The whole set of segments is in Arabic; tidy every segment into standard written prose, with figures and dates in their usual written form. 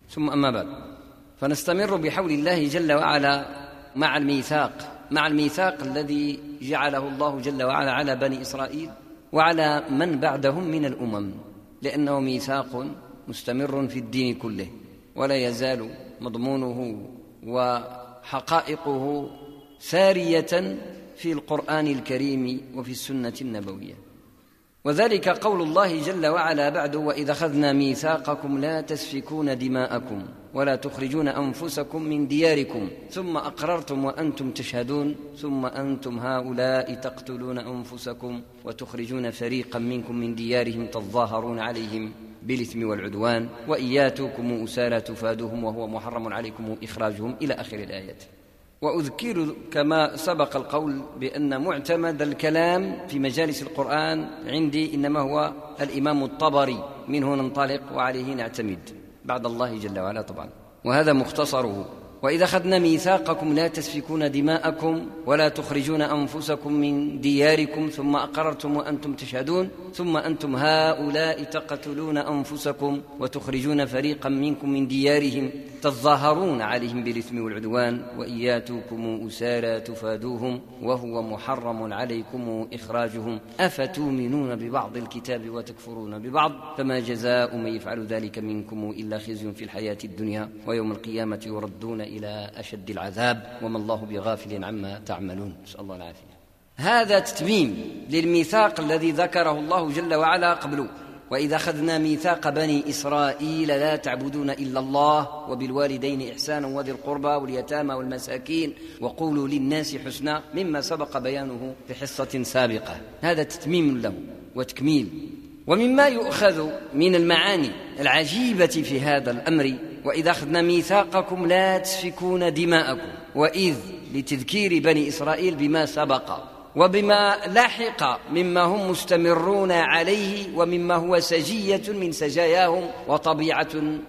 ثم أما بعد، فنستمر بحول الله جل وعلا مع الميثاق الذي جعله الله جل وعلا على بني إسرائيل وعلى من بعدهم من الأمم، لأنه ميثاق مستمر في الدين كله، ولا يزال مضمونه وحقائقه سارية في القرآن الكريم وفي السنة النبوية. وذلك قول الله جل وعلا بعد: وإذا أخذنا ميثاقكم لا تسفكون دماءكم ولا تخرجون أنفسكم من دياركم ثم أقررتم وأنتم تشهدون ثم أنتم هؤلاء تقتلون أنفسكم وتخرجون فريقا منكم من ديارهم تظاهرون عليهم بالإثم والعدوان وإن ياتوكم أسارى تفادوهم وهو محرم عليكم إخراجهم، إلى آخر الآيات. وأذكر كما سبق القول بأن معتمد الكلام في مجالس القرآن عندي إنما هو الإمام الطبري، منه ننطلق وعليه نعتمد بعد الله جل وعلا طبعا، وهذا مختصره: وإذا أخذنا ميثاقكم لا تسفكون دماءكم ولا تخرجون أنفسكم من دياركم ثم أقررتم وأنتم تشهدون ثم أنتم هؤلاء تقتلون أنفسكم وتخرجون فريقا منكم من ديارهم تظاهرون عليهم بالإثم والعدوان وإن ياتوكم أسارى تفادوهم وهو محرم عليكم إخراجهم أفتؤمنون ببعض الكتاب وتكفرون ببعض فما جزاء من يفعل ذلك منكم إلا خزي في الحياة الدنيا ويوم القيامة يردون إلى أشد العذاب وما الله بغافل عما تعملون، نسأل الله العافية. هذا تتميم للميثاق الذي ذكره الله جل وعلا قبله: وإذا أخذنا ميثاق بني إسرائيل لا تعبدون إلا الله وبالوالدين إحسانا وذي القربى واليتامى والمساكين وقولوا للناس حسنا، مما سبق بيانه في حصة سابقة. هذا تتميم له وتكميل. ومما يؤخذ من المعاني العجيبة في هذا الأمر: وإذا أخذنا ميثاقكم لا تسفكون دماءكم، وإذ لتذكير بني إسرائيل بما سبق وبما لحق مما هم مستمرون عليه ومما هو سجية من سجاياهم وطبيعة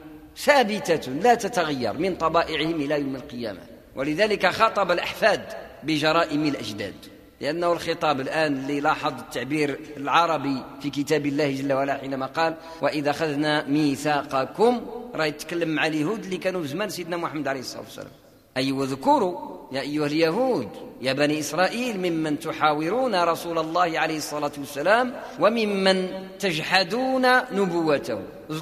ثابتة لا تتغير من طبائعهم إلى يوم القيامة. ولذلك خاطب الأحفاد بجرائم الأجداد، لأنه الخطاب الآن اللي لاحظ التعبير العربي في كتاب الله جل وعلا حينما قال: وإذا أخذنا ميثاقكم، راه يتكلم مع اليهود اللي كانوا في زمان سيدنا محمد عليه الصلاة والسلام. أي واذكروا يا أيها اليهود يا بني إسرائيل ممن تحاورون رسول الله عليه الصلاة والسلام وممن تجحدون نبوته.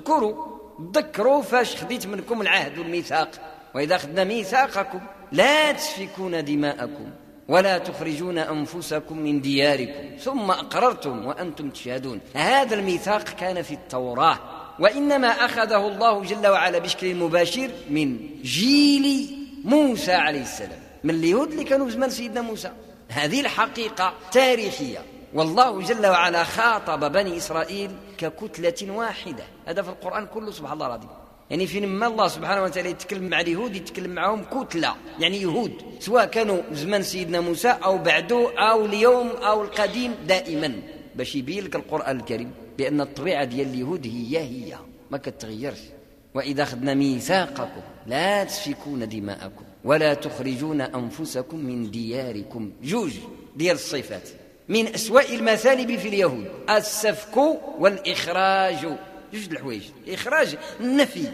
ذكروا فاش خذيت منكم العهد والميثاق: وإذا أخذنا ميثاقكم لا تسفكون دماءكم ولا تخرجون أنفسكم من دياركم ثم أقررتم وأنتم تشهدون. هذا الميثاق كان في التوراة، وإنما أخذه الله جل وعلا بشكل مباشر من جيل موسى عليه السلام، من اليهود اللي كانوا في زمان سيدنا موسى. هذه الحقيقة تاريخية، والله جل وعلا خاطب بني إسرائيل ككتلة واحدة. هذا في القرآن كله سبحان الله العظيم. يعني فيما الله سبحانه وتعالى يتكلم مع اليهود يتكلم معهم كتلة، يعني يهود، سواء كانوا زمان سيدنا موسى أو بعده أو اليوم أو القديم، دائما باش يبين لك القرآن الكريم بأن الطبيعة ديال اليهود هي ما كتغيرش. وإذا أخذنا ميثاقكم لا تسفكون دماءكم ولا تخرجون أنفسكم من دياركم. جوج ديال الصفات من أسوأ المثالب في اليهود: السفك والإخراج. جوج الحوايج: إخراج، النفي،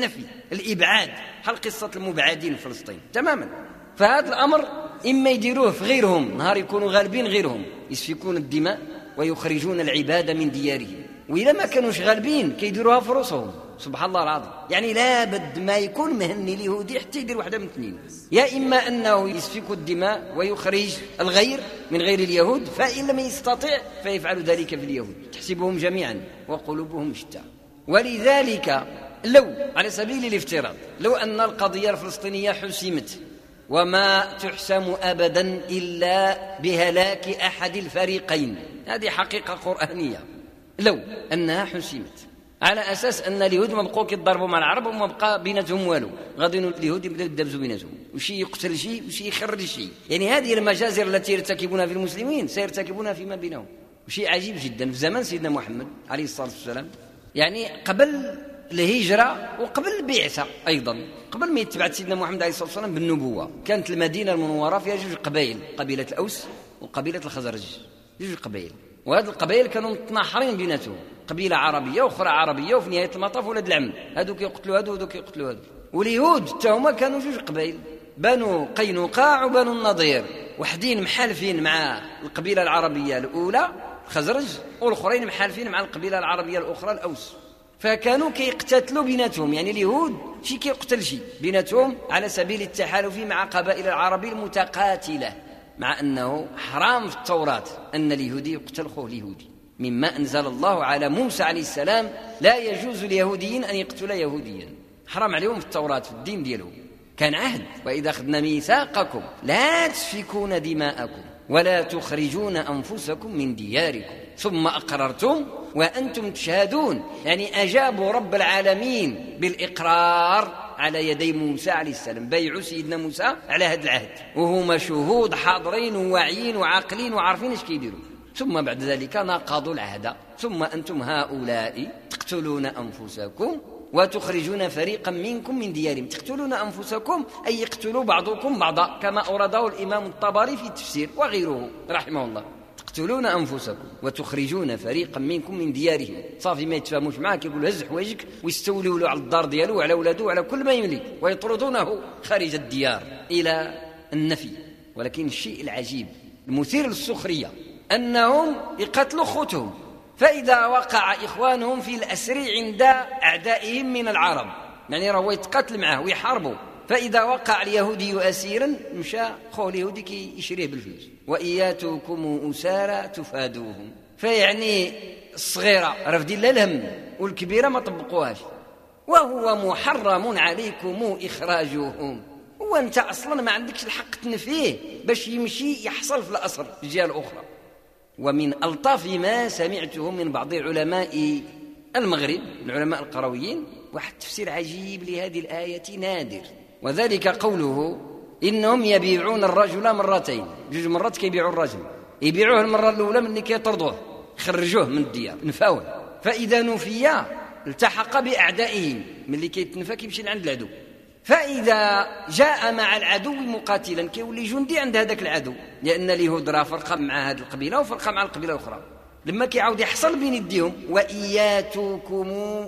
الإبعاد، بحال قصة المبعدين في فلسطين تماما. فهذا الأمر إما يديروه في غيرهم نهار يكونوا غالبين غيرهم، يسفكون الدماء ويخرجون العباد من ديارهم، وإذا ما كانوش غالبين كيديروها في رؤوسهم. سبحان الله العظيم. يعني لا بد ما يكون مهني اليهودي حتى يدير واحدة من اثنين: يا إما أنه يسفك الدماء ويخرج الغير من غير اليهود، فإن لم يستطع فيفعل ذلك في اليهود، تحسبهم جميعا وقلوبهم شتى. ولذلك لو على سبيل الافتراض لو أن القضية الفلسطينية حسمت، وما تحسم أبدا إلا بهلاك أحد الفريقين، هذه حقيقة قرآنية، لو أنها حسمت على أساس أن اليهود ما بقوا كيتضربوا مع العرب وما بقى بيناتهم والو، غادي اليهود يبداو يدبزوا بيناتهم، وشي يقتل شي وشي يخرج شي. يعني هذه المجازر التي يرتكبونها في المسلمين سيرتكبونها فيما بينهم. وشيء عجيب جدا في زمن سيدنا محمد عليه الصلاة والسلام، يعني قبل الهجرة وقبل البعثة أيضا، قبل ما يتبعث سيدنا محمد عليه الصلاة والسلام بالنبوة، كانت المدينة المنورة فيها جوج قبائل: قبيلة الأوس وقبيلة الخزرج، جوج قبائل. وهذه القبائل كانوا متناحرين بيناتهم، قبيلة عربية وأخرى عربية، وفي نهاية المطاف ولاد العم، هذوك يقتلوا هذو وهذوك يقتلوا هذو. واليهود تاهما كانوا جوج قبائل، بنو قينقاع وبنو النضير، وحدين محالفين مع القبيلة العربية الأولى الخزرج، والآخرين محالفين مع القبيلة العربية الأخرى الأوس. فكانوا كيقتتلوا بيناتهم، يعني اليهود شي كيقتل شي بيناتهم على سبيل التحالف مع قبائل العرب المتقاتلة، مع أنه حرام في التوراة أن اليهودي يقتل خوه اليهودي، مما أنزل الله على موسى عليه السلام لا يجوز ليهوديين أن يقتل يهوديا، حرام عليهم في التوراة في الدين ديالهم، كان عهد. وإذا أخذنا ميثاقكم لا تسفكون دماءكم ولا تخرجون أنفسكم من دياركم ثم أقررتم وأنتم تشهدون، يعني أجابوا رب العالمين بالإقرار على يدي موسى عليه السلام، بيعوا سيدنا موسى على هذا العهد، وهما شهود حاضرين وواعيين وعاقلين وعارفين ايش كيديروا. ثم بعد ذلك ناقضوا العهد، ثم أنتم هؤلاء تقتلون أنفسكم وتخرجون فريقا منكم من ديارهم. تقتلون أنفسكم أي يقتلوا بعضكم بعضا، كما أورده الإمام الطبري في التفسير وغيره رحمه الله. تقتلون أنفسكم وتخرجون فريقا منكم من ديارهم، صافي ما يتفاهموش معاك، يقولوا هز حوايجك ويستولوا على الدار ديالو وعلى أولاده وعلى كل ما يملك، ويطردونه خارج الديار إلى النفي. ولكن الشيء العجيب المثير للسخرية أنهم يقتلوا خوتهم، فإذا وقع إخوانهم في الأسر عند أعدائهم من العرب، يعني راهو يتقاتل معه ويحاربوا، فإذا وقع اليهودي أسيرا مشى خوه اليهودي كي يشريه بالفلوس. وإياتكم أسارى تفادوهم، فيعني الصغيرة رفدين للهم والكبيرة ما طبقوهاش، وهو محرم عليكم إخراجهم. هو أنت أصلا ما عندكش الحق تنفيه باش يمشي يحصل في الأسر في الجهة الأخرى. ومن ألطاف ما سمعته من بعض علماء المغرب العلماء القرويين واحد تفسير عجيب لهذه الآية نادر، وذلك قوله إنهم يبيعون الرجل مرتين، جوج مرات كيبيعوا الرجل، يبيعوه المرة الأولى من كيطردوه يخرجوه من الديار نفاوه، فإذا نفي التحق بأعدائهم، من اللي كيتنفى كيمشي لعند العدو، فإذا جاء مع العدو مقاتلا كيولي جندي عند هذاك العدو، لأن اليهود راه فرقة مع هذه القبيلة وفرقة مع القبيلة الأخرى. لما كيعاود يحصل بين يديهم وإياتكم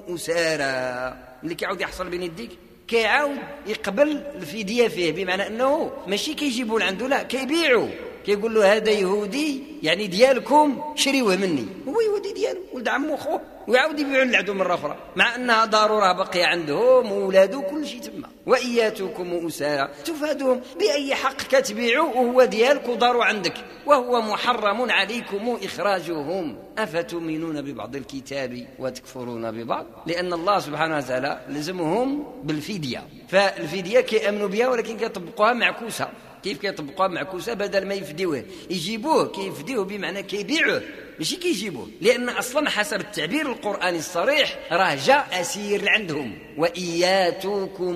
أسارى، اللي كيعاود يحصل بين يديك كيعاود يقبل الفدية فيه، بمعنى أنه ماشي كيجيبوا لعنده، لا كيبيعوا، كيقول له هذا يهودي يعني ديالكم شريوه مني، هو يهودي ديالو ولد عمو خوه، ويعاود يبيعوا للعدو مرة أخرى، مع أنها ضرورة باقية عندهم وولاده كل شيء تما. وإياتكم أسارى تفادوهم، بأي حق كتبيعوا وهو ديالك وداروا عندك، وهو محرم عليكم إخراجهم. أفتؤمنون ببعض الكتاب وتكفرون ببعض، لأن الله سبحانه وتعالى لزمهم بالفدية، فالفدية كيأمنوا بها ولكن كيطبقوها معكوسة. كيف كيطبقوها معكوسة؟ بدل ما يفديوه يجيبوه، كيفديوه بمعنى كيبيعوه، ماشي كيجيبوه، لأن أصلا حسب التعبير القرآني الصريح راه جاء أسير عندهم. وإياتكم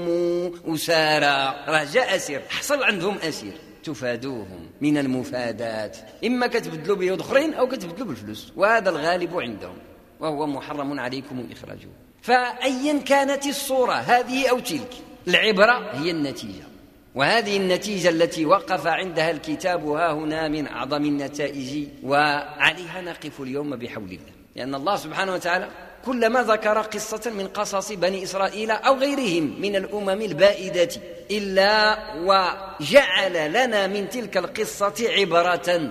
أسارى، راه جاء أسير، حصل عندهم أسير، تفادوهم من المفادات، إما كتبدلوا بيهود أخرين أو كتبدلوا بالفلوس، وهذا الغالب عندهم، وهو محرم عليكم إخراجه. فأيا كانت الصورة هذه أو تلك، العبرة هي النتيجة، وهذه النتيجة التي وقف عندها الكتاب ها هنا من أعظم النتائج، وعليها نقف اليوم بحول الله، لأن الله سبحانه وتعالى كلما ذكر قصة من قصص بني إسرائيل أو غيرهم من الأمم البائدة إلا وجعل لنا من تلك القصة عبرة،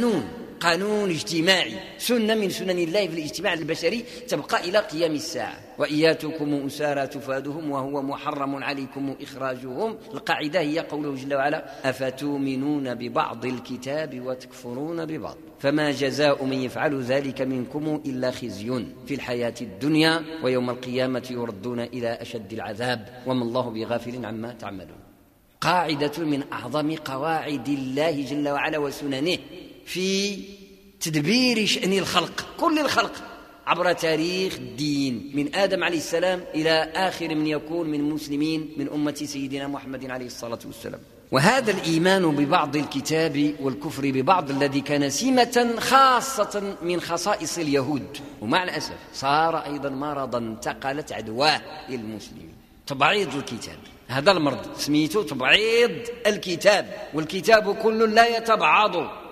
قانون اجتماعي، سنة من سنن الله في الاجتماع البشري تبقى إلى قيام الساعة. وإياتكم أسارى تفادهم وهو محرم عليكم إخراجهم. القاعدة هي قوله جل وعلا أفتؤمنون ببعض الكتاب وتكفرون ببعض، فما جزاء من يفعل ذلك منكم إلا خزي في الحياة الدنيا ويوم القيامة يردون إلى أشد العذاب وما الله بغافل عما تعملون. قاعدة من أعظم قواعد الله جل وعلا وسننه في تدبير شأن الخلق، كل الخلق عبر تاريخ الدين، من آدم عليه السلام إلى آخر من يكون من مسلمين من أمة سيدنا محمد عليه الصلاة والسلام. وهذا الإيمان ببعض الكتاب والكفر ببعض الذي كان سمة خاصة من خصائص اليهود، ومع الأسف صار أيضا مرضا انتقلت عدواه للمسلمين، تبعيض الكتاب. هذا المرض سميته تبعيض الكتاب، والكتاب كل لا يتبعض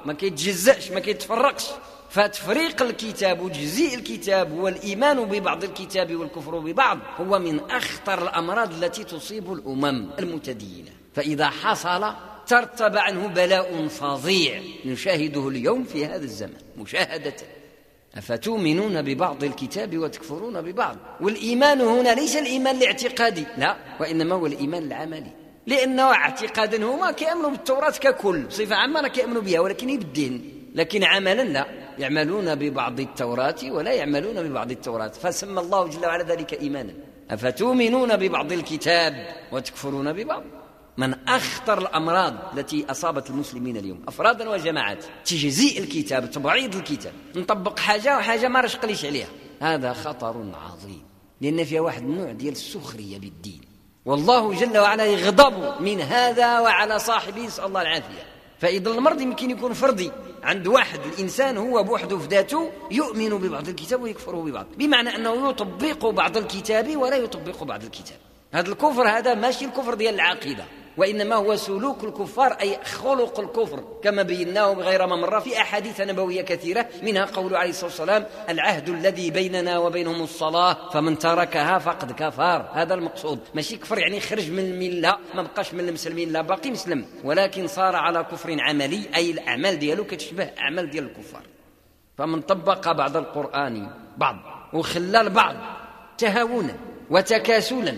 ما كيتجزأش ما كيتفرقش. فتفريق الكتاب وتجزيء الكتاب والإيمان ببعض الكتاب والكفر ببعض هو من أخطر الأمراض التي تصيب الأمم المتدينة. فإذا حصل ترتب عنه بلاء فظيع نشاهده اليوم في هذا الزمن مشاهدة. أفتؤمنون ببعض الكتاب وتكفرون ببعض. والإيمان هنا ليس الإيمان الاعتقادي، لا، وإنما هو الإيمان العملي. لأنه اعتقادا هما كيأمنوا بالتوراة ككل بصفة عامة، راه كيأمنوا بها ولكن يبدين، لكن عملا لا، يعملون ببعض التوراة ولا يعملون ببعض التوراة، فسمى الله جل وعلا ذلك إيمانا. أفتؤمنون ببعض الكتاب وتكفرون ببعض. من أخطر الأمراض التي أصابت المسلمين اليوم أفرادا وجماعات تجزيء الكتاب، تبعيض الكتاب، نطبق حاجة وحاجة ما رشقليش عليها. هذا خطر عظيم، لأن فيها واحد النوع ديال السخرية بالدين، والله جل وعلا يغضب من هذا وعلى صاحبه، نسأل الله العافية. فإذا المرض يمكن يكون فردي عند واحد، الإنسان هو بوحده في ذاته يؤمن ببعض الكتاب ويكفر ببعض، بمعنى أنه يطبق بعض الكتاب ولا يطبق بعض الكتاب. هذا الكفر هذا ماشي الكفر ديال العقيدة، وإنما هو سلوك الكفار، أي خلق الكفر، كما بيناه غير مرة في أحاديث نبوية كثيرة، منها قول عليه الصلاة والسلام: العهد الذي بيننا وبينهم الصلاة فمن تركها فقد كفر. هذا المقصود، ماشي كفر يعني خرج من الملة، ما بقاش من المسلمين، لا باقي مسلم، ولكن صار على كفر عملي، أي الأعمال ديالو كتشبه أعمال ديال الكفار. فمن طبق بعض القرآن بعض وخلى البعض تهاونا وتكاسلا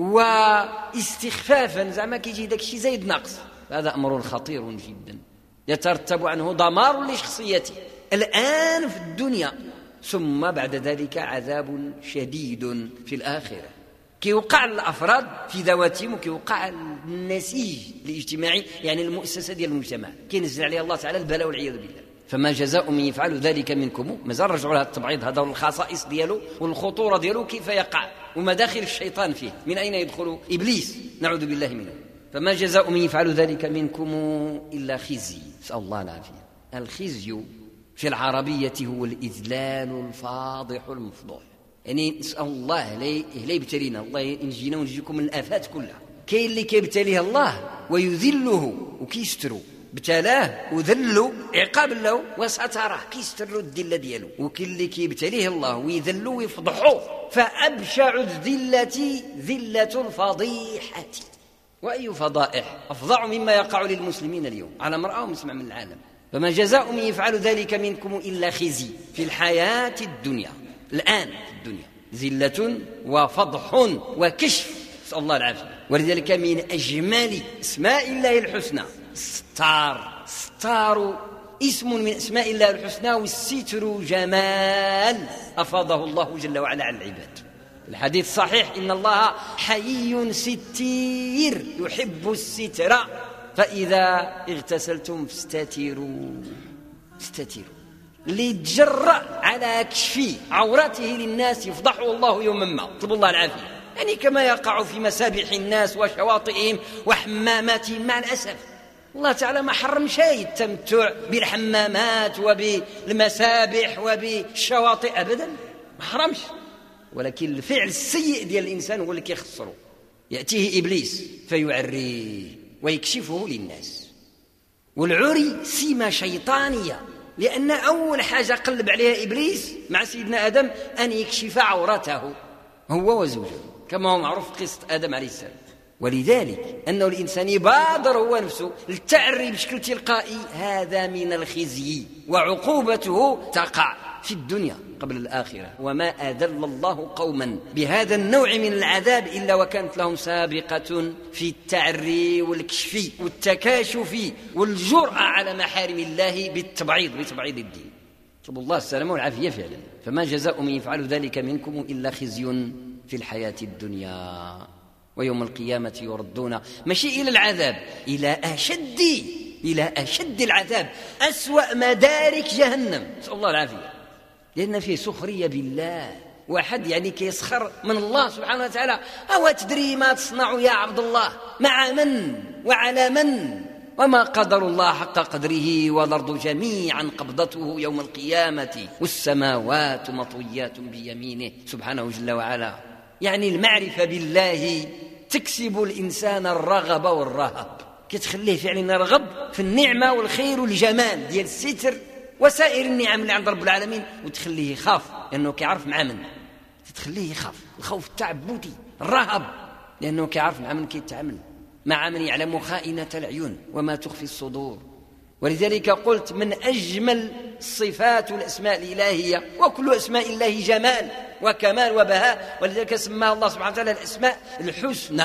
واستخفافا، زعما كيجي داك الشيء زايد ناقص، هذا أمر خطير جدا يترتب عنه دمار لشخصيته الآن في الدنيا، ثم بعد ذلك عذاب شديد في الآخرة. كيوقع الأفراد في ذواتهم وكيوقع النسيج الاجتماعي، يعني المؤسسة ديال المجتمع، كينزل عليه الله تعالى البلاء والعياذ بالله. فما جزاء من يفعل ذلك منكم، مازال رجعوا لها التبعيض هذا والخصائص ديالو والخطورة ديالو، كيف يقع ومداخل الشيطان فيه، من أين يدخل إبليس، نعوذ بالله منه. فما جزاء من يفعل ذلك منكم إلا خزي، نسأل الله العافية. الخزي في العربية هو الإذلال الفاضح المفضوح، يعني نسأل الله لا يبتلينا، الله ينجينا ونجيكم من الآفات كلها. كاين اللي كيبتليه الله ويذله وكيسترو، ابتلاه وذله عقاب له وستراه، كيستر الذله ديالو. وكاين اللي كيبتليه الله ويذله ويفضحوه، فأبشع الذلة ذلة الفضيحة. وأي فضائح أفظع مما يقع للمسلمين اليوم على مرأى ومسمع من العالم. فما جزاء من يفعل ذلك منكم إلا خزي في الحياة الدنيا، الآن في الدنيا، ذلة وفضح وكشف، نسأل الله العافية. ولذلك من أجمل اسماء الله الحسنى ستار. ستار اسم من اسماء الله الحسنى، والستر جمال أفاضه الله جل وعلا على العباد. الحديث صحيح: إن الله حيي ستير يحب الستر، فإذا اغتسلتم فاستتروا. اللي يتجرأ على كشف عورته للناس يفضحه الله يوما ما، طلب الله العافية. يعني كما يقع في مسابح الناس وشواطئهم وحماماتهم، مع الأسف الله تعالى ما حرم شيء التمتع بالحمامات وبالمسابح وبالشواطئ أبدا، ما حرمش، ولكن الفعل السيء ديال الإنسان هو اللي كيخسره. يأتيه إبليس فيعريه ويكشفه للناس. والعري سمة شيطانية، لأن أول حاجة قلب عليها إبليس مع سيدنا آدم أن يكشف عورته هو وزوجه، كما هو معروف في قصة آدم عليه السلام. ولذلك أنه الإنسان يبادر هو نفسه للتعري بشكل تلقائي، هذا من الخزي، وعقوبته تقع في الدنيا قبل الآخرة. وما أذل الله قوما بهذا النوع من العذاب إلا وكانت لهم سابقة في التعري والكشف والتكاشف والجرأة على محارم الله بتبعيض الدين. طلب الله السلامة والعافية فعلا. فما جزاء من يفعل ذلك منكم إلا خزي في الحياة الدنيا، ويوم القيامة يردون، ماشي إلى العذاب، إلى أشد العذاب، أسوأ مدارك جهنم، نسأل الله العافية. لأن فيه سخرية بالله، واحد يعني كيسخر من الله سبحانه وتعالى. أو تدري ما تصنع يا عبد الله مع من وعلى من؟ وما قدر الله حق قدره، والأرض جميعا قبضته يوم القيامة والسماوات مطويات بيمينه سبحانه جل وعلا. يعني المعرفة بالله تكسب الإنسان الرغب والرهب، كتخليه فعلا يرغب في النعمة والخير والجمال ديال الستر وسائر النعم اللي عند رب العالمين، وتخليه يخاف لأنه كيعرف مع من، تخليه يخاف الخوف التعبدي الرهب، لأنه كيعرف مع من كيتعامل، مع من يعلم خائنة العيون وما تخفي الصدور. ولذلك قلت من أجمل الصفات والأسماء الإلهية، وكل أسماء الله جمال وكمال وبهاء، ولذلك سماها الله سبحانه وتعالى الأسماء الحسنى.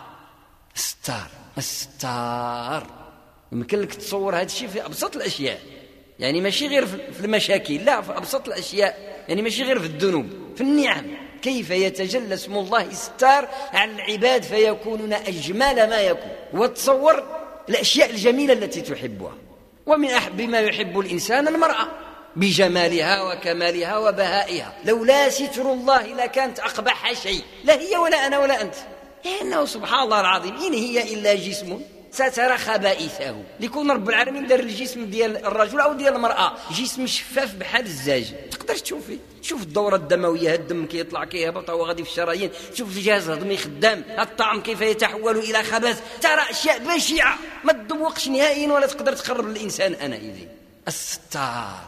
الستار يمكن لك تصور هذا الشيء في أبسط الأشياء، يعني ماشي غير في المشاكل، لا، في أبسط الأشياء، يعني ماشي غير في الذنوب، في النعم، كيف يتجلى اسم الله الستار على العباد فيكونون أجمل ما يكون. وتصور الأشياء الجميلة التي تحبها، ومن أحب ما يحب الإنسان المرأة بجمالها وكمالها وبهائها، لولا ستر الله لكانت أقبح شيء، لا هي ولا أنا ولا أنت، لأنه سبحان الله العظيم إن هي إلا جسم سترى خبائثه. ليكون رب العالمين دار الجسم ديال الرجل أو ديال المرأة جسم شفاف بحال الزاج، تقدر تشوفي، شوف الدورة الدموية، الدم كيطلع كيهبط وهو غادي في الشرايين، شوف الجهاز الهضمي خدام، الطعم كيف يتحول إلى خبث، ترى أشياء بشعة ما تذوقش نهائيا ولا تقدر تقرب للإنسان. أنا إذن الستار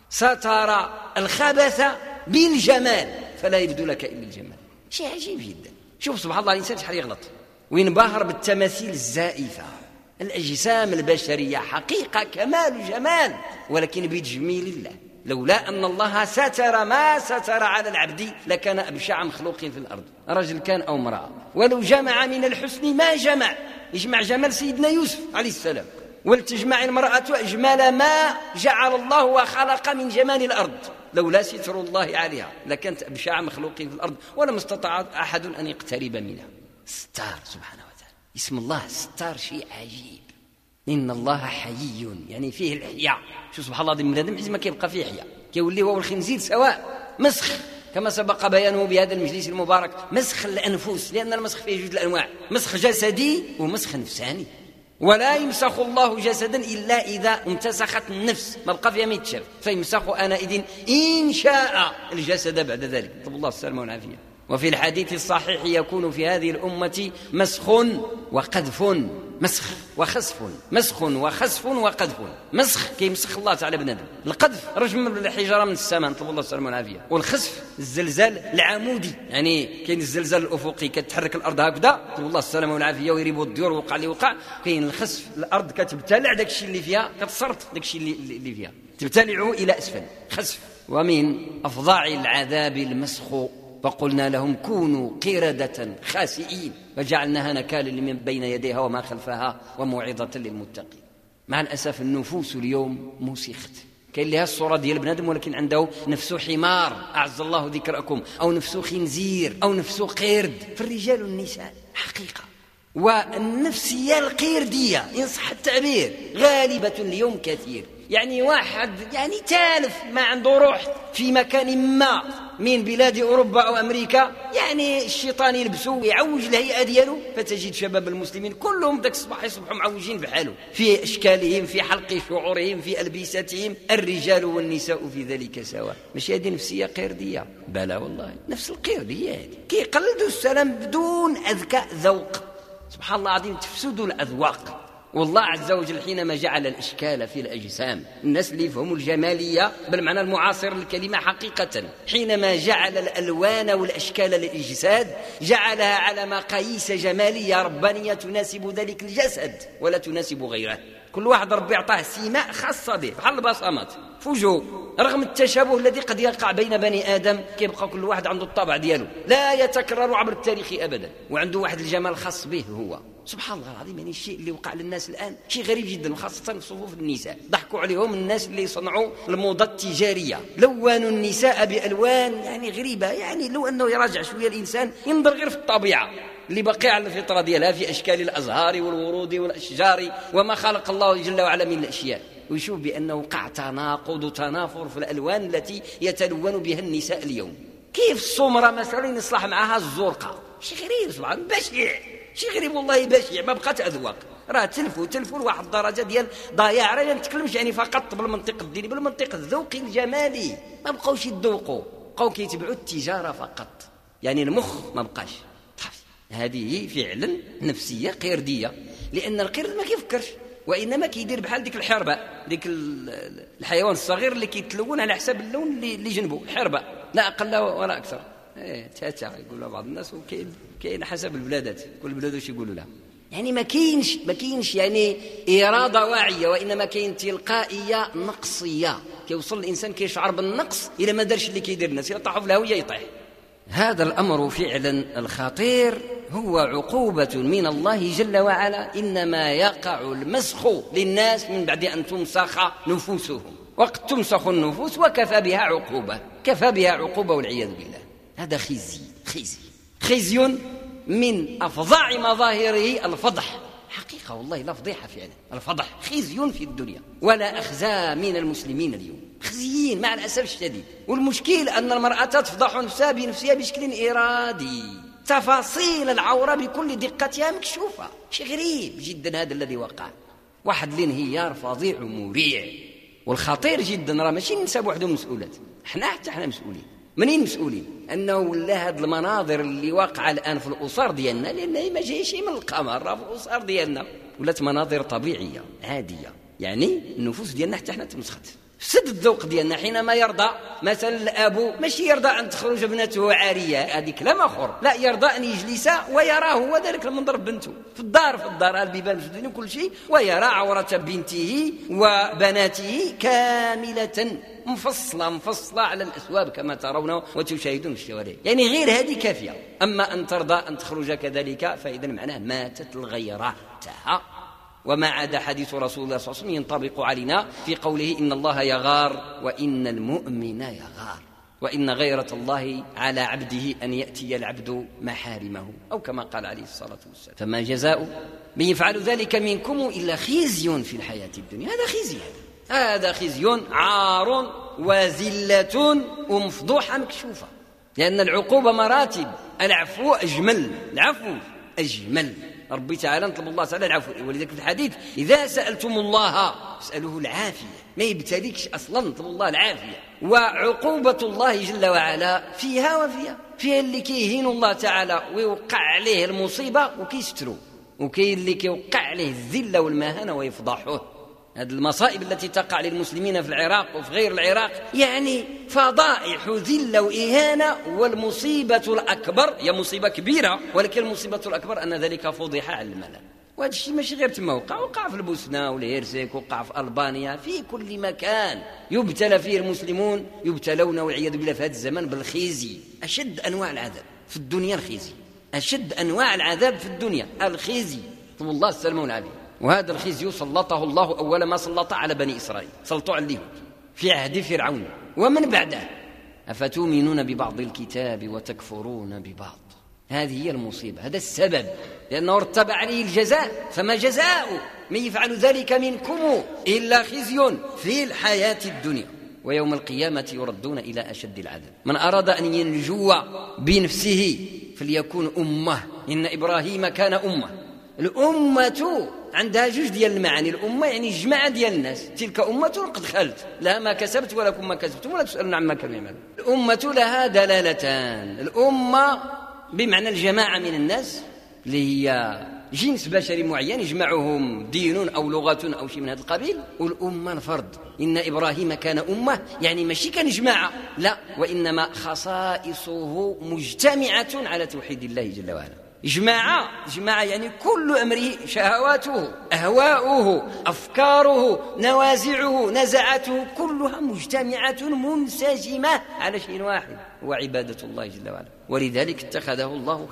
سترى الخبث بالجمال فلا يبدو لك إلا الجمال، شيء عجيب جدا. شوف سبحان الله الإنسان شحال يغلط وينبهر بالتماثيل الزائفة، الأجسام البشرية حقيقة كمال جمال، ولكن بتجميل الله. لولا أن الله ستر ما ستر على العبد لكان أبشع مخلوق في الأرض، رجل كان أو امرأة. ولو جمع من الحسن ما جمع، يجمع جمال سيدنا يوسف عليه السلام، ولتجمع المرأة أجمل ما جعل الله وخلق من جمال الأرض، لولا ستر الله عليها لكانت أبشع مخلوق في الأرض ولم استطاع أحد أن يقترب منها. ستار سبحانه وتعالى، اسم الله ستار شيء عجيب. إن الله حيي يعني فيه الحياء. شو سبحان الله العظيم، بنادم ما كيبقى فيه حياء، كيولي هو والخنزير سواء. مسخ كما سبق بيانه بهذا المجلس المبارك، مسخ الأنفس، لأن المسخ فيه جوج الأنواع، مسخ جسدي ومسخ نفساني. ولا يمسخ الله جسدا إلا إذا امتسخت النفس، ما بقى فيها ما يتشاف، فيمسخ آنئذ إن شاء الجسد بعد ذلك. طب الله السلامة والعافية. وفي الحديث الصحيح يكون في هذه الأمة مسخ وقذف، مسخ وخسف، مسخ وخسف وقذف. مسخ كيمسخ الله تعالى بنادم، القذف رجم الحجارة من السماء، نطلب الله السلامة والعافية. والخسف الزلزال العمودي، يعني كاين الزلزال الأفقي كتحرك الأرض هكذا، نطلب الله السلامة والعافية، ويريبوا الديور وقع اللي وقع. كاين الخسف الأرض كتبتلع داكشي اللي فيها، كتصرت داكشي اللي فيها، تبتلع إلى أسفل، خسف. ومن أفظاع العذاب المسخ، فقلنا لهم كونوا قردة خاسئين وجعلناها نكالا لمن بين يديها وما خلفها وموعظة للمتقين. مع الأسف النفوس اليوم مسخت، كاين لها الصورة ديال بنادم ولكن عنده نفسه حمار أعز الله ذكركم، أو نفسه خنزير، أو نفسه قرد. في الرجال والنساء حقيقة. والنفسية القردية إن صح التعبير غالبة اليوم كثير، يعني واحد يعني تالف ما عنده روح في مكان ما من بلاد أوروبا أو أمريكا، يعني الشيطان يلبسه ويعوج الهيئة دياله، فتجد شباب المسلمين كلهم ذاك الصباح يصبحوا معوجين بحاله، في أشكالهم، في حلق شعورهم، في ألبستهم، الرجال والنساء في ذلك سواء. مش هذه نفسية قردية؟ بلى والله نفس القردية هذه، كيقلدوا السلام بدون أذكاء ذوق. سبحان الله العظيم تفسدوا الأذواق. والله عز وجل حينما جعل الإشكال في الأجسام، الناس اللي يفهموا الجمالية بالمعنى المعاصر للكلمة حقيقة، حينما جعل الألوان والأشكال للأجساد جعلها على مقاييس جمالية ربانية تناسب ذلك الجسد ولا تناسب غيره. كل واحد ربي يعطاه سماء خاصة به، بحال البصمات في وجهه، رغم التشابه الذي قد يقع بين بني آدم، كيبقى كل واحد عنده الطابع دياله لا يتكرر عبر التاريخ أبدا، وعنده واحد الجمال خاص به هو. سبحان الله العظيم، يعني الشيء اللي وقع للناس الآن شيء غريب جدا، وخاصة في صفوف النساء. ضحكوا عليهم الناس اللي صنعوا الموضة التجارية، لونوا النساء بألوان يعني غريبة، يعني لو أنه يراجع شوية الإنسان ينظر غير في الطبيعة اللي بقي على الفطرة ديالها في أشكال الأزهار والورود والأشجار وما خلق الله جل وعلا من الأشياء، ويشوف بأنه وقع تناقض وتنافر في الألوان التي يتلون بها النساء اليوم. كيف السمرة مثلا يصلح معها الزرقاء؟ شيء غريب سبحان الله، بشع، شيء غريب والله بشع، ما بقات أذواق. راه تلفوا لواحد الدرجة ديال ضياع. راه ما نتكلمش يعني فقط بالمنطق الديني، بالمنطق الذوقي الجمالي ما بقاوش يذوقوا، بقاو كيتبعوا التجارة فقط، يعني المخ ما بقاش. هذه فعلا نفسية قردية. لأن القرد ما كيفكرش، وإنما كيدير بحال ديك الحربة، ديك الحيوان الصغير اللي كيتلون على حساب اللون اللي جنبه، حربة لا أقل ولا أكثر. تاتا يقولوا بعض الناس، وكاين حسب البلادات، كل بلاد واش يقولوا لها. يعني ما كاينش يعني إرادة واعية، وإنما كاين تلقائية نقصية. كيوصل الإنسان كيشعر بالنقص إلى ما دارش اللي كيدير الناس، يطيحوا في الهوية يطيح. هذا الأمر فعلا الخطير هو عقوبة من الله جل وعلا، إنما يقع المسخ للناس من بعد أن تمسخ نفوسهم، وقد تمسخ النفوس وكفى بها عقوبة والعياذ بالله. هذا خزي من أفظع مظاهره الفضح، حقيقة والله لا فضيحة فعلا، الفضح خزي في الدنيا، ولا أخزى من المسلمين اليوم، خزيين مع الأسف الشديد. والمشكل أن المرأة تفضح نفسها بنفسها بشكل إرادي، تفاصيل العورة بكل دقتها مكشوفة. شيء غريب جدا هذا الذي وقع، واحد الانهيار فظيع ومريع والخطير جدا. راه ماشي النساء وحدهم مسؤولات، حتى احنا مسؤولين. منين مسؤولين؟ أنه ولا هذه المناظر اللي واقعة الآن في الأسر ديالنا، لأنه ما جايش من القمر، راه في الأسر ديالنا ولات مناظر طبيعية عادية. يعني النفوس ديالنا حتى احنا تمسخت. فسد الذوق ديالنا حينما يرضى مثلا الأب، ماشي يرضى أن تخرج ابنته عارية، هذه كلام آخر، لا، يرضى أن يجلس ويراه هو ذلك المنظر بنته في الدار البيبان مسدودين كل شيء، ويرى عورة بنته وبناته كاملة مفصلة على الأسواب كما ترون وتشاهدون في الشوارع. يعني غير هذه كافية. أما أن ترضى أن تخرج كذلك فإذا معناه ماتت الغيرة تاعها. وما عاد حديث رسول الله صلى الله عليه وسلم ينطبق علينا في قوله إن الله يغار وإن المؤمن يغار، وإن غيرة الله على عبده أن يأتي العبد محارمه، أو كما قال عليه الصلاة والسلام. فما جزاء من يفعل ذلك منكم إلا خزي في الحياة الدنيا. هذا خزي عار وزلة ومفضوحة مكشوفة، لأن العقوبة مراتب. العفو أجمل. ربي تعالى نطلب الله تعالى العفو، ولذلك في الحديث إذا سألتم الله اسألوه العافية، ما يبتليكش أصلا، نطلب الله العافية. وعقوبة الله جل وعلا فيها اللي كيهين الله تعالى ويوقع عليه المصيبة وكيستروا، وكاين اللي كيوقع عليه الذلة والمهانة ويفضحوه. هذه المصائب التي تقع للمسلمين في العراق وفي غير العراق يعني فضائح ذلة وإهانة. والمصيبة الأكبر، هي مصيبة كبيرة، ولكن المصيبة الأكبر أن ذلك فضيحة على الملأ. وهذا الشيء ماشي غير تما وقع في البوسنة والهيرسك، وقع في ألبانيا، في كل مكان يبتلى فيه المسلمون، يبتلون والعياذ بالله في هذا الزمان بالخزي. أشد أنواع العذاب في الدنيا الخزي، أشد أنواع العذاب في الدنيا الخزي، طب الله السلامة والعافية. وهذا الخزي سلطه الله أول ما سلط على بني إسرائيل، سلطوا عليهم في عهد فرعون ومن بعده. أفتؤمنون ببعض الكتاب وتكفرون ببعض. هذه هي المصيبة، هذا السبب، لأنه ارتبع عليه الجزاء. فما جزاء من يفعل ذلك منكم إلا خزي في الحياة الدنيا، ويوم القيامة يردون إلى أشد العذاب. من أراد أن ينجو بنفسه فليكون أمة. إن إبراهيم كان أمة. الأمة عندها جوج ديال المعاني. الأمة يعني الجماعة ديال الناس، تلك أمة قد خلت لها ما كسبت ولكم ما كسبتم ولا تسألون عما كانوا يعملون. الأمة لها دلالتان. الأمة بمعنى الجماعة من الناس اللي هي جنس بشري معين يجمعهم دين أو لغة أو شيء من هذا القبيل. والأمة الفرد. إن إبراهيم كان أمة يعني ماشي كان جماعة، لا، وإنما خصائصه مجتمعة على توحيد الله جل وعلا. جماعة يعني كل أمره، شهواته، أهواؤه، أفكاره، نوازعه، نزعته، كلها مجتمعة منسجمة على شيء واحد، هو عبادة الله جل وعلا. ولذلك اتخذه الله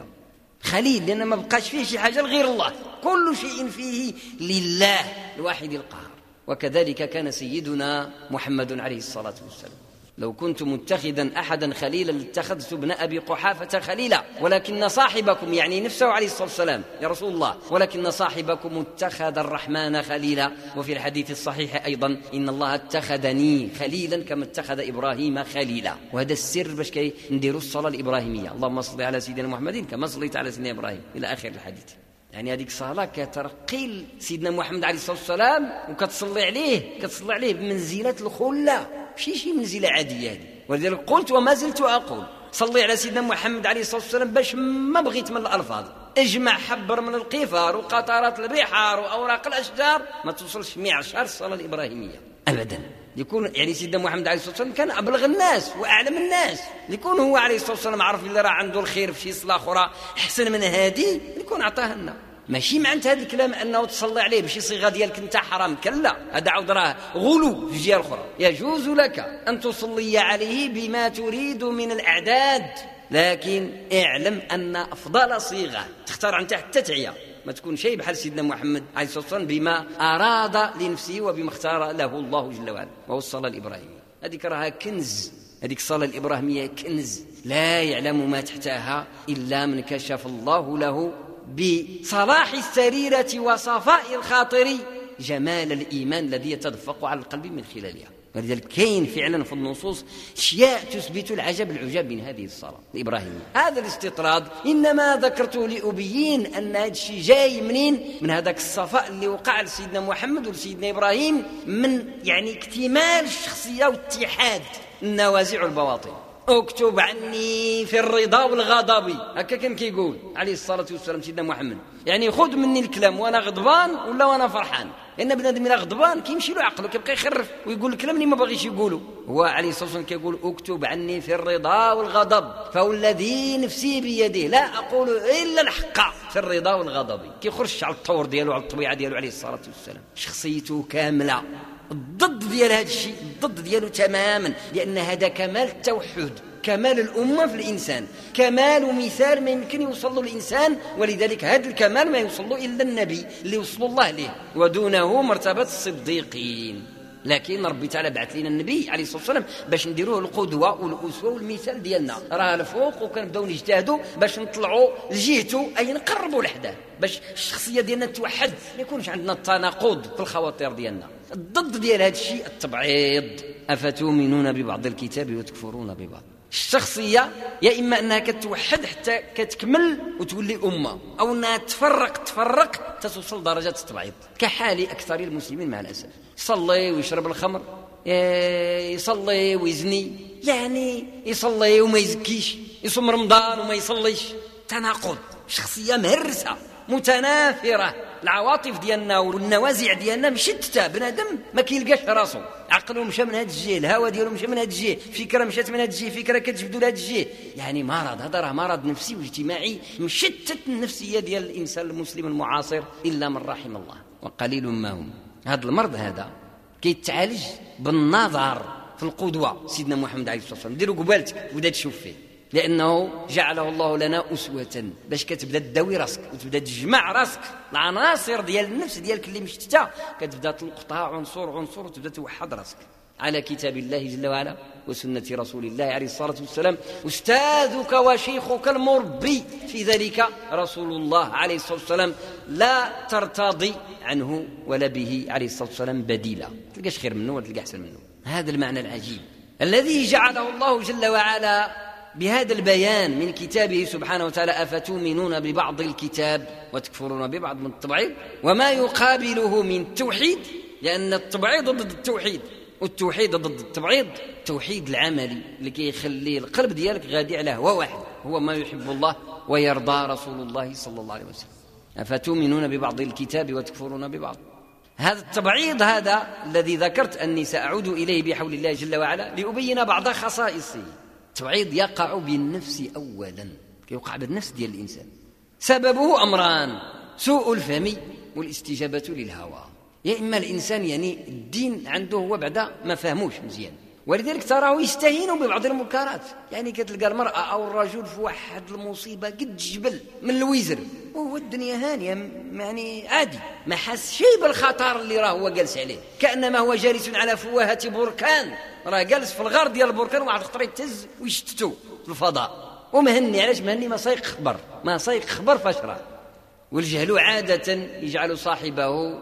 خليل، لأن ما بقاش فيه شي حاجة غير الله، كل شيء فيه لله الواحد القهار. وكذلك كان سيدنا محمد عليه الصلاة والسلام. لو كنت متخذا أحدا خليلا لاتخذت ابن أبي قحافة خليلا، ولكن صاحبكم يعني نفسه عليه الصلاة والسلام يا رسول الله، ولكن صاحبكم اتخذ الرحمن خليلا. وفي الحديث الصحيح أيضا إن الله اتخذني خليلا كما اتخذ إبراهيم خليلا. وهذا السر باش نديروا الصلاة الإبراهيمية، اللهم صل على سيدنا محمد كما صليت على سيدنا إبراهيم إلى آخر الحديث. يعني هذيك الصلاة كترقي سيدنا محمد عليه الصلاة والسلام، وكتصلي عليه بمنزلة الخلة، شي منزلة عادية هذه. ولذلك قلت وما زلت أقول صلي على سيدنا محمد عليه الصلاة والسلام باش ما بغيت من الألفاظ، اجمع حبر من القفار وقطرات البحار وأوراق الأشجار ما توصلش معشر الصلاة الإبراهيمية أبدا. يكون يعني سيدنا محمد عليه الصلاة والسلام كان أبلغ الناس وأعلم الناس، يكون هو عليه الصلاة والسلام عرف اللي راه عنده الخير في شي صلاة أخرى أحسن من هذه يكون عطاها لنا. ماشي معنى هذا الكلام أنه تصلي عليه بشي صيغة ديالك انت حرام، كلا، هذا عود راه غلو في جهة أخرى. يجوز لك أن تصلي عليه بما تريد من الأعداد، لكن اعلم أن أفضل صيغة تختار أنت حتى تعيا ما تكون شيء بحال سيدنا محمد عليه الصلاة والسلام بما أراد لنفسه وبما اختار له الله جل وعلا، وهو الصلاة الإبراهيمية. هذيك راها كنز، هذيك الصلاة الإبراهيمية كنز لا يعلم ما تحتها إلا من كشف الله له بصلاح السريرة وصفاء الخاطر جمال الإيمان الذي يتدفق على القلب من خلالها. ولذلك كاين فعلا في النصوص اشياء تثبت العجب العجاب من هذه الصلاه الابراهيميه. هذا الاستطراد انما ذكرته لابين ان هذا الشيء جاي منين؟ من هذاك الصفاء اللي وقع لسيدنا محمد ولسيدنا ابراهيم من يعني اكتمال الشخصيه واتحاد النوازع والبواطن. اكتب عني في الرضا والغضب، هكا كان كيقول عليه الصلاه والسلام سيدنا محمد، يعني خذ مني الكلام وانا غضبان ولا وانا فرحان، لان بنادم الا غضبان كيمشي له عقله كيبقى يخرف ويقول الكلام اللي ما باغيش يقوله. هو عليه الصلاه والسلام كيقول اكتب عني في الرضا والغضب، فوالذي نفسي بيده لا اقول الا الحق في الرضا والغضب. كيخرج على الطور ديالو على الطبيعه ديالو عليه الصلاه والسلام، شخصيته كامله الضد ديال هذا الشيء، الضد ديالو تماما، لأن هذا كمال التوحد، كمال الأمة في الإنسان، كمال ومثال ما يمكن يوصل له الإنسان. ولذلك هذا الكمال ما يوصل له إلا النبي اللي وصل الله له، ودونه مرتبة الصديقين. لكن ربي تعالى بعث لنا النبي عليه الصلاة والسلام باش نديروه القدوة والأسوة والمثال ديالنا، راه الفوق، وكنبداو نجتهدوا باش نطلعوا لجهته، أي نقربوا لحده، باش الشخصية ديالنا توحد، ما يكونش عندنا التناقض في الخواطر ديالنا. الضد ديال هذا الشيء التبعيض، أفتؤمنون ببعض الكتاب وتكفرون ببعض. الشخصية يا إما أنها كتوحد حتى كتكمل وتولي أمة، أو أنها تفرق توصل درجة التبعيض، كحال أكثر المسلمين مع الأسف. يصلي ويشرب الخمر، يصلي ويزني، يعني يصلي وما يزكيش، يصوم رمضان وما يصليش. تناقض، شخصية مهرسة متنافرة، العواطف ديالنا والنوازع ديالنا مشتتة، بنادم ما كيلقاش راسو، عقله مشى من هذا الجهه، الهوى ديالو مشى من هذا الجهه، فكره مشات من هذا الجهه، فكره كتجبدوا لهذا الجهه، يعني مرض. هذا راه مرض نفسي واجتماعي مشتت النفسيه ديال الانسان المسلم المعاصر الا من رحم الله، وقليل ما هم. هذا المرض هذا كيتعالج بالنظر في القدوه سيدنا محمد عليه الصلاه والسلام. ديروا قبالتك وبدا تشوف فيه، لأنه جعله الله لنا أسوة، باش كتبدا تداوي راسك وتبدا تجمع راسك العناصر ديال النفس ديالك اللي مشتتة، كتبدا تلقطها عنصر عنصر وتبدا توحد راسك على كتاب الله جل وعلا وسنة رسول الله عليه الصلاة والسلام. أستاذك وشيخك المربي في ذلك رسول الله عليه الصلاة والسلام، لا ترتضي عنه ولا به عليه الصلاة والسلام بديلا، تلقاش خير منه ولا تلقى أحسن منه. هذا المعنى العجيب الذي جعله الله جل وعلا بهذا البيان من كتابه سبحانه وتعالى، أفتؤمنون ببعض الكتاب وتكفرون ببعض من التبعيض، وما يقابله من التوحيد، لأن التبعيض ضد التوحيد والتوحيد ضد التبعيض. التوحيد العملي اللي كيخلي القلب ديالك غادي على هو واحد، هو ما يحب الله ويرضى رسول الله صلى الله عليه وسلم. أفتؤمنون ببعض الكتاب وتكفرون ببعض. هذا التبعيض هذا الذي ذكرت أني سأعود إليه بحول الله جل وعلا لأبين بعض خصائصه. التبعيض يقع بالنفس أولا، يوقع بالنفس ديال الإنسان. سببه أمران: سوء الفهم والاستجابة للهوى. يا إما الإنسان يعني الدين عنده هو بعدا ما فهموش مزيان، ولذلك تراه يستهين ببعض المنكرات. يعني كتلقى المرأة أو الرجل في واحد المصيبة قد جبل من الوزر، وهو الدنيا هانية يعني عادي، ما حس شيء بالخطر اللي راه هو جالس عليه، كأنما هو جالس على فواهة بركان، راه جالس في الغار ديال البركان وواحد الخطر يتهز ويشتتو في الفضاء، ومهني. علاش مهني؟ ما سايق خبر فشرة. والجهل عادة يجعل صاحبه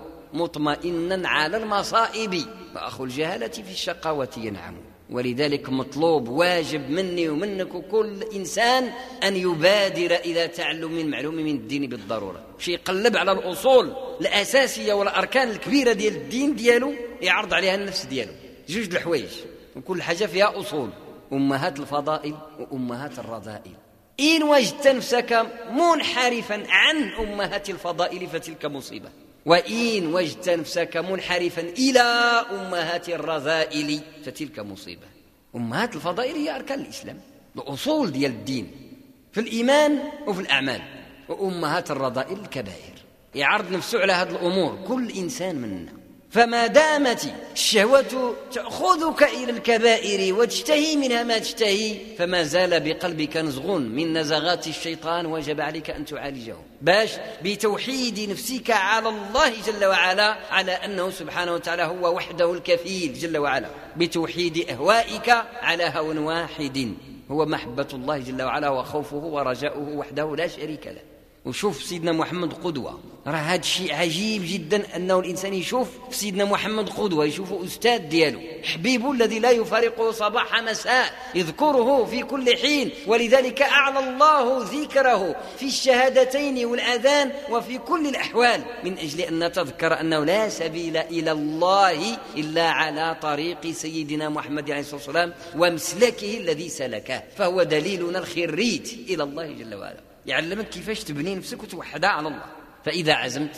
مطمئنا على المصائب، فأخو الجهالة في الشقاوة ينعم. ولذلك مطلوب واجب مني ومنك وكل إنسان أن يبادر إلى تعلم المعلوم من الدين بالضرورة، شيء يقلب على الأصول الأساسية والأركان الكبيرة ديال الدين ديالو، يعرض عليها النفس ديالو. جوج الحوايج، وكل حاجة فيها أصول: أمهات الفضائل وأمهات الرذائل. إن وجدت نفسك منحرفا عن أمهات الفضائل فتلك مصيبة، وإن وجدت نفسك منحرفا إلى أمهات الرذائل فتلك مصيبة. أمهات الفضائل هي أركان الإسلام، الأصول ديال الدين في الإيمان وفي الأعمال، وأمهات الرذائل الكبائر. يعرض نفسه على هذه الأمور كل إنسان منا. فما دامت الشهوة تأخذك إلى الكبائر وتشتهي منها ما تشتهي، فما زال بقلبك نزغ من نزغات الشيطان، وجب عليك أن تعالجه باش بتوحيد نفسك على الله جل وعلا، على أنه سبحانه وتعالى هو وحده الكفيل جل وعلا، بتوحيد أهوائك على هوى واحد هو محبة الله جل وعلا وخوفه ورجاؤه وحده لا شريك له. وشوف سيدنا محمد قدوة، راه هذا الشيء عجيب جدا أنه الإنسان يشوف في سيدنا محمد قدوة، يشوف أستاذ دياله، حبيبه الذي لا يفارقه صباح مساء، يذكره في كل حين، ولذلك أعلى الله ذكره في الشهادتين والأذان وفي كل الأحوال، من أجل أن نتذكر أنه لا سبيل إلى الله إلا على طريق سيدنا محمد عليه الصلاة والسلام ومسلكه الذي سلكه، فهو دليلنا الخريج إلى الله جل وعلا، يعلمك كيفاش تبني نفسك وتوحدها على الله. فإذا عزمت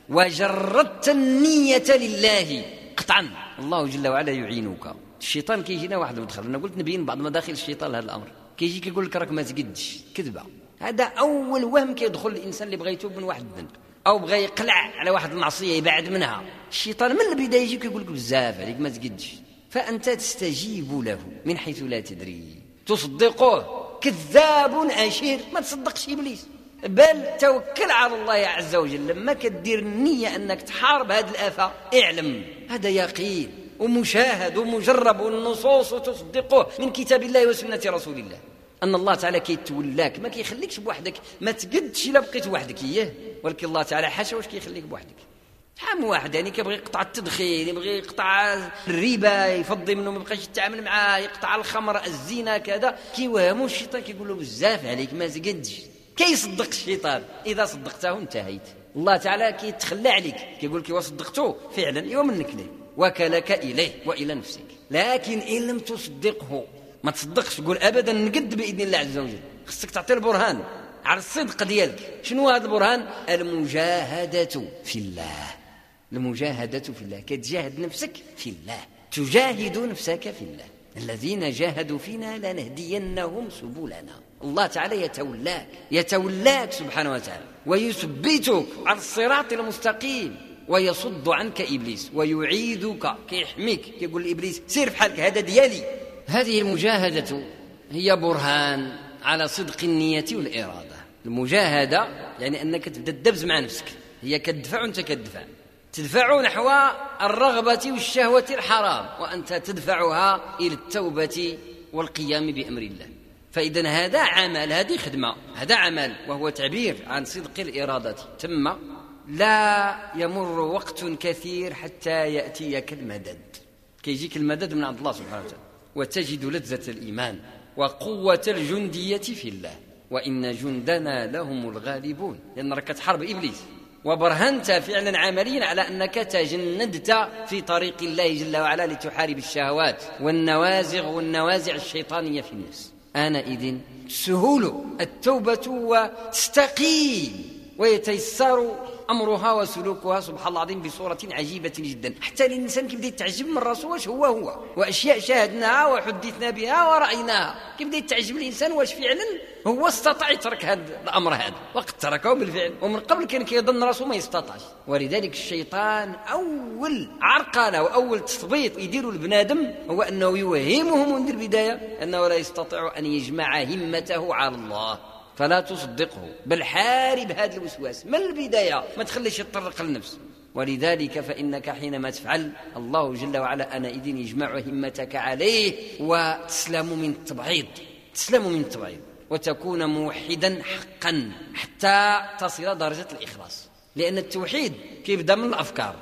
وجردت النية لله قطعا الله جل وعلا يعينك. الشيطان كيجينا واحد المدخل، أنا قلت نبين بعض مداخل الشيطان لهذا الأمر، كيجي كيقول لك راك ما تقدش، كذبة. هذا أول وهم كيدخل الإنسان اللي بغى يتوب من واحد الذنب أو بغى يقلع على واحد المعصية يبعد منها. الشيطان من البداية يجي كيقول لك بزاف عليك ما تقدش، فأنت تستجيب له من حيث لا تدري، تصدقه كذاب أشير، ما تصدقش إبليس، بل توكل على الله عز وجل. لما كدير النية أنك تحارب هذه الآفة اعلم هذا يقين ومشاهد ومجرب، والنصوص تصدقه من كتاب الله وسنة رسول الله، أن الله تعالى كيتولاك، ما كيخليكش بوحدك، ما تقدش إلا بقيت وحدك إياه، ولكن الله تعالى حاشا واش كيخليك بوحدك. شحال من واحد يعني كيبغي يقطع التدخين، يبغي يقطع الربا يفضي منه ما يبقاش يتعامل معاه، يقطع الخمر الزنا كذا، كيوهموا الشيطان كيقول له بزاف عليك ما تقدش، كيصدق الشيطان. إذا صدقته انتهيت، الله تعالى كيتخلى عليك، كيقول لك وصدقته فعلا ايوا منك ليه وكلك إليه وإلى نفسك. لكن إن لم تصدقه ما تصدقش تقول أبدا نقد بإذن الله عز وجل، خصك تعطي البرهان على الصدق ديالك. شنو هذا البرهان؟ المجاهدة في الله، المجاهدة في الله، كتجاهد نفسك في الله، تجاهد نفسك في الله. الذين جاهدوا فينا لنهدينهم سبلنا. الله تعالى يتولاك سبحانه وتعالى ويثبتك على الصراط المستقيم، ويصد عنك إبليس ويعيدك، كيحميك، كيقول لإبليس سير في حالك هذا ديالي. هذه المجاهدة هي برهان على صدق النية والإرادة. المجاهدة يعني أنك تبدأ تدبز مع نفسك، هي كتدفع وأنت كتدفع، تدفع نحو الرغبة والشهوة الحرام، وأنت تدفعها إلى التوبة والقيام بأمر الله. فإذا هذا عمل، هذه خدمة، هذا عمل، وهو تعبير عن صدق الإرادة. ثم لا يمر وقت كثير حتى يأتيك المدد، كيجيك المدد من عند الله سبحانه وتعالى، وتجد لذة الإيمان وقوة الجندية في الله، وإن جندنا لهم الغالبون، لأن راك تحارب إبليس وبرهنت فعلا عمليا على أنك تجندت في طريق الله جل وعلا لتحارب الشهوات والنوازع الشيطانية في النفس. آنئذ سهول التوبة وتستقيم ويتيسر أمرها وسلوكها سبحان الله العظيم بصورة عجيبة جدا، حتى الإنسان كيبدا يتعجب من راسه واش هو وأشياء شاهدناها وحدثنا بها ورأيناها، كيبدا يتعجب الإنسان واش فعلا هو استطاع يترك هذا الأمر هذا، وقد تركه بالفعل، ومن قبل كان كيظن راسه ما يستطاعش. ولذلك الشيطان أول عرقلة وأول تثبيط يديروا البنادم هو أنه يوهمه من البداية أنه لا يستطيع أن يجمع همته على الله، فلا تصدقه، بل حارب هذا الوسواس من البداية، ما تخليش يتطرق للنفس. ولذلك فإنك حينما تفعل الله جل وعلا آنئذ يجمع همتك عليه، وتسلم من التبعيض، وتكون موحدا حقا حتى تصل درجة الإخلاص، لأن التوحيد كيبدأ من الأفكار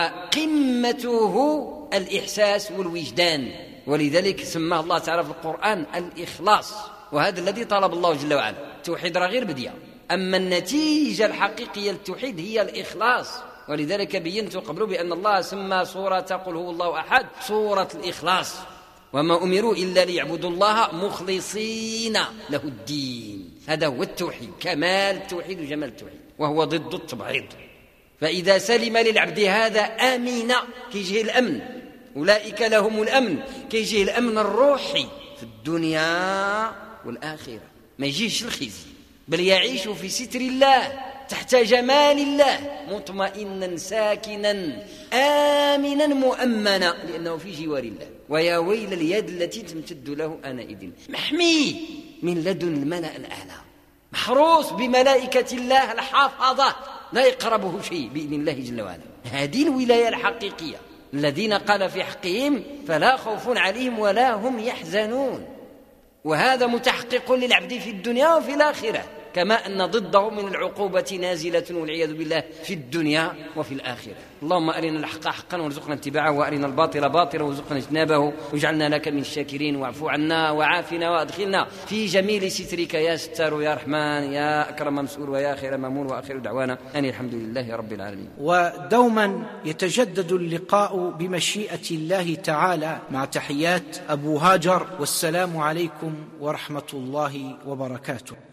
وقمته الإحساس والوجدان، ولذلك سماه الله تعالى في القرآن الإخلاص، وهذا الذي طلب الله جل وعلا. التوحيد راه غير بديع، أما النتيجة الحقيقية للتوحيد هي الإخلاص. ولذلك بينت قبل بأن الله سمى سورة قل هو الله أحد سورة الإخلاص، وما أمروا إلا ليعبدوا الله مخلصين له الدين. هذا هو التوحيد، كمال التوحيد وجمال التوحيد، وهو ضد التبعيض. فإذا سلم للعبد هذا آمن، كيجيه الأمن، أولئك لهم الأمن، كيجيه الأمن الروحي في الدنيا والآخرة، ما يجيش الخزي، بل يعيش في ستر الله تحت جمال الله، مطمئنا ساكنا آمنا مؤمنا، لأنه في جوار الله. ويا ويل اليد التي تمتد له آنئذ، محمي من لدن الملأ الأعلى، محروس بملائكة الله الحافظة، لا يقربه شيء بإذن الله جل وعلا. هذه الولاية الحقيقية الذين قال في حقهم فلا خوف عليهم ولا هم يحزنون. وهذا متحقق للعبد في الدنيا وفي الآخرة، كما أن ضده من العقوبة نازلة والعياذ بالله في الدنيا وفي الآخرة. اللهم أرنا الحق حقا وارزقنا اتباعه، وأرنا الباطل باطلا وارزقنا اجتنابه، واجعلنا لك من الشاكرين، واعف عنا وعافنا وأدخلنا في جميل سترك يا ستار يا رحمن يا أكرم مسؤول ويا خير مامون. وآخر دعوانا أن الحمد لله رب العالمين. ودوما يتجدد اللقاء بمشيئة الله تعالى، مع تحيات أبو هاجر، والسلام عليكم ورحمة الله وبركاته.